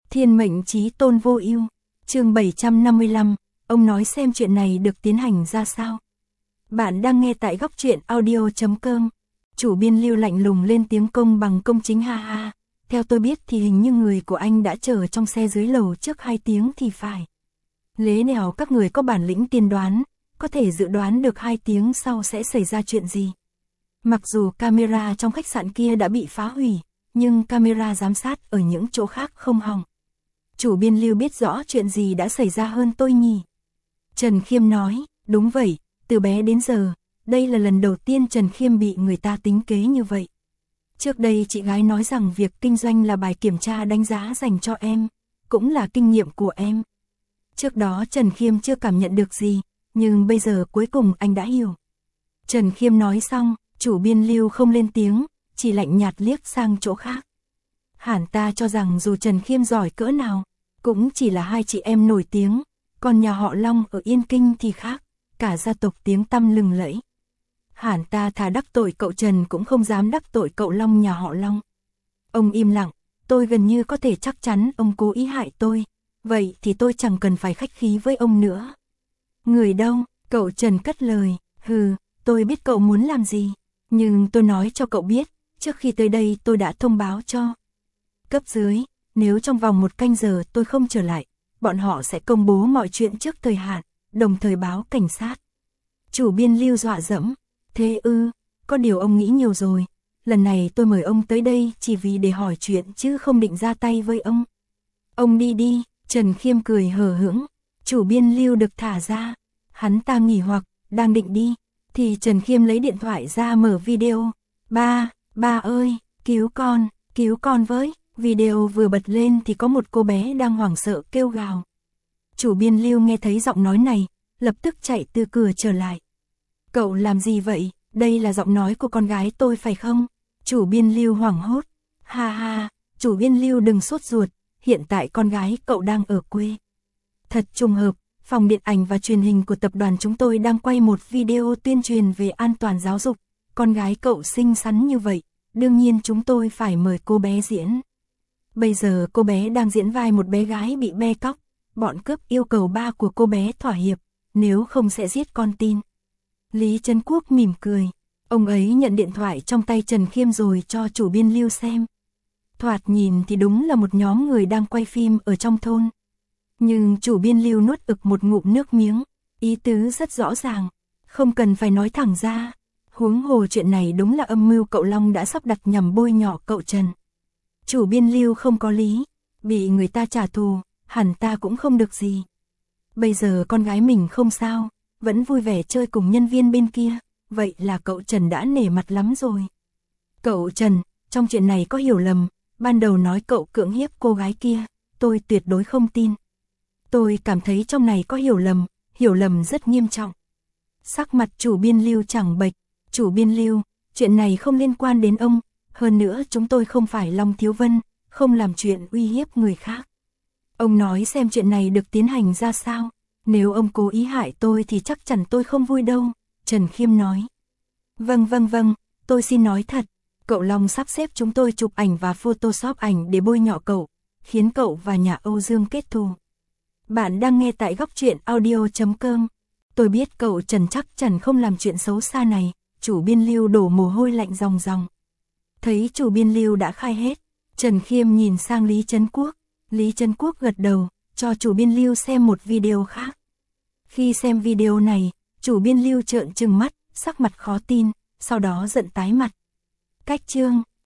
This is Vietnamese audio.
Thiên mệnh chí tôn vô ưu. Chương 755, ông nói xem chuyện này được tiến hành ra sao. Bạn đang nghe tại góc truyện audio.com. Chủ biên Lưu lạnh lùng lên tiếng công bằng công chính ha ha. Theo tôi biết thì hình như người của anh đã chờ trong xe dưới lầu trước 2 tiếng thì phải. Lẽ nào các người có bản lĩnh tiên đoán, có thể dự đoán được 2 tiếng sau sẽ xảy ra chuyện gì. Mặc dù camera trong khách sạn kia đã bị phá hủy, nhưng camera giám sát ở những chỗ khác không hỏng. Chủ biên Lưu biết rõ chuyện gì đã xảy ra hơn tôi nhỉ. Trần Khiêm nói, đúng vậy, từ bé đến giờ, đây là lần đầu tiên Trần Khiêm bị người ta tính kế như vậy. Trước đây chị gái nói rằng việc kinh doanh là bài kiểm tra đánh giá dành cho em, cũng là kinh nghiệm của em. Trước đó Trần Khiêm chưa cảm nhận được gì, nhưng bây giờ cuối cùng anh đã hiểu. Trần Khiêm nói xong, chủ biên Lưu không lên tiếng, chỉ lạnh nhạt liếc sang chỗ khác. Hẳn ta cho rằng dù Trần Khiêm giỏi cỡ nào, cũng chỉ là 2 chị em nổi tiếng, còn nhà họ Long ở Yên Kinh thì khác, cả gia tộc tiếng tăm lừng lẫy. Hẳn ta thà đắc tội cậu Trần cũng không dám đắc tội cậu Long nhà họ Long. Ông im lặng, tôi gần như có thể chắc chắn ông cố ý hại tôi, vậy thì tôi chẳng cần phải khách khí với ông nữa. Người đâu? Cậu Trần cất lời, hừ, tôi biết cậu muốn làm gì, nhưng tôi nói cho cậu biết, trước khi tới đây tôi đã thông báo cho cấp dưới, nếu trong vòng 1 canh giờ tôi không trở lại, bọn họ sẽ công bố mọi chuyện trước thời hạn, đồng thời báo cảnh sát. Chủ biên Lưu dọa dẫm, thế ư, có điều ông nghĩ nhiều rồi, lần này tôi mời ông tới đây chỉ vì để hỏi chuyện chứ không định ra tay với ông. Ông đi đi, Trần Khiêm cười hờ hững, chủ biên Lưu được thả ra, hắn ta nghỉ hoặc, đang định đi, thì Trần Khiêm lấy điện thoại ra mở video, ba ơi, cứu con với. Video vừa bật lên thì có một cô bé đang hoảng sợ kêu gào. Chủ biên Lưu nghe thấy giọng nói này, lập tức chạy từ cửa trở lại. Cậu làm gì vậy? Đây là giọng nói của con gái tôi phải không? Chủ biên Lưu hoảng hốt. Ha ha, chủ biên Lưu đừng sốt ruột, hiện tại con gái cậu đang ở quê. Thật trùng hợp, phòng điện ảnh và truyền hình của tập đoàn chúng tôi đang quay một video tuyên truyền về an toàn giáo dục. Con gái cậu xinh xắn như vậy, đương nhiên chúng tôi phải mời cô bé diễn. Bây giờ cô bé đang diễn vai một bé gái bị bê cóc, bọn cướp yêu cầu ba của cô bé thỏa hiệp, nếu không sẽ giết con tin. Lý Trấn Quốc mỉm cười, ông ấy nhận điện thoại trong tay Trần Khiêm rồi cho chủ biên Lưu xem. Thoạt nhìn thì đúng là một nhóm người đang quay phim ở trong thôn. Nhưng chủ biên Lưu nuốt ực một ngụm nước miếng, ý tứ rất rõ ràng, không cần phải nói thẳng ra. Huống hồ chuyện này đúng là âm mưu cậu Long đã sắp đặt nhằm bôi nhọ cậu Trần. Chủ biên Lưu không có lý, bị người ta trả thù, hẳn ta cũng không được gì. Bây giờ con gái mình không sao, vẫn vui vẻ chơi cùng nhân viên bên kia, vậy là cậu Trần đã nể mặt lắm rồi. Cậu Trần, trong chuyện này có hiểu lầm, ban đầu nói cậu cưỡng hiếp cô gái kia, tôi tuyệt đối không tin. Tôi cảm thấy trong này có hiểu lầm rất nghiêm trọng. Sắc mặt chủ biên Lưu chẳng bệch, chủ biên Lưu, chuyện này không liên quan đến ông. Hơn nữa chúng tôi không phải Long Thiếu Vân, không làm chuyện uy hiếp người khác. Ông nói xem chuyện này được tiến hành ra sao, nếu ông cố ý hại tôi thì chắc chắn tôi không vui đâu, Trần Khiêm nói. Vâng, tôi xin nói thật, cậu Long sắp xếp chúng tôi chụp ảnh và photoshop ảnh để bôi nhọ cậu, khiến cậu và nhà Âu Dương kết thù. Bạn đang nghe tại góc truyện audio.com. Tôi biết cậu Trần chắc chắn không làm chuyện xấu xa này, chủ biên Lưu đổ mồ hôi lạnh ròng ròng. Thấy chủ biên Lưu đã khai hết, Trần Khiêm nhìn sang Lý Trấn Quốc. Lý Trấn Quốc gật đầu, cho chủ biên Lưu xem một video khác. Khi xem video này, chủ biên Lưu trợn trừng mắt, sắc mặt khó tin, sau đó giận tái mặt. Cách chương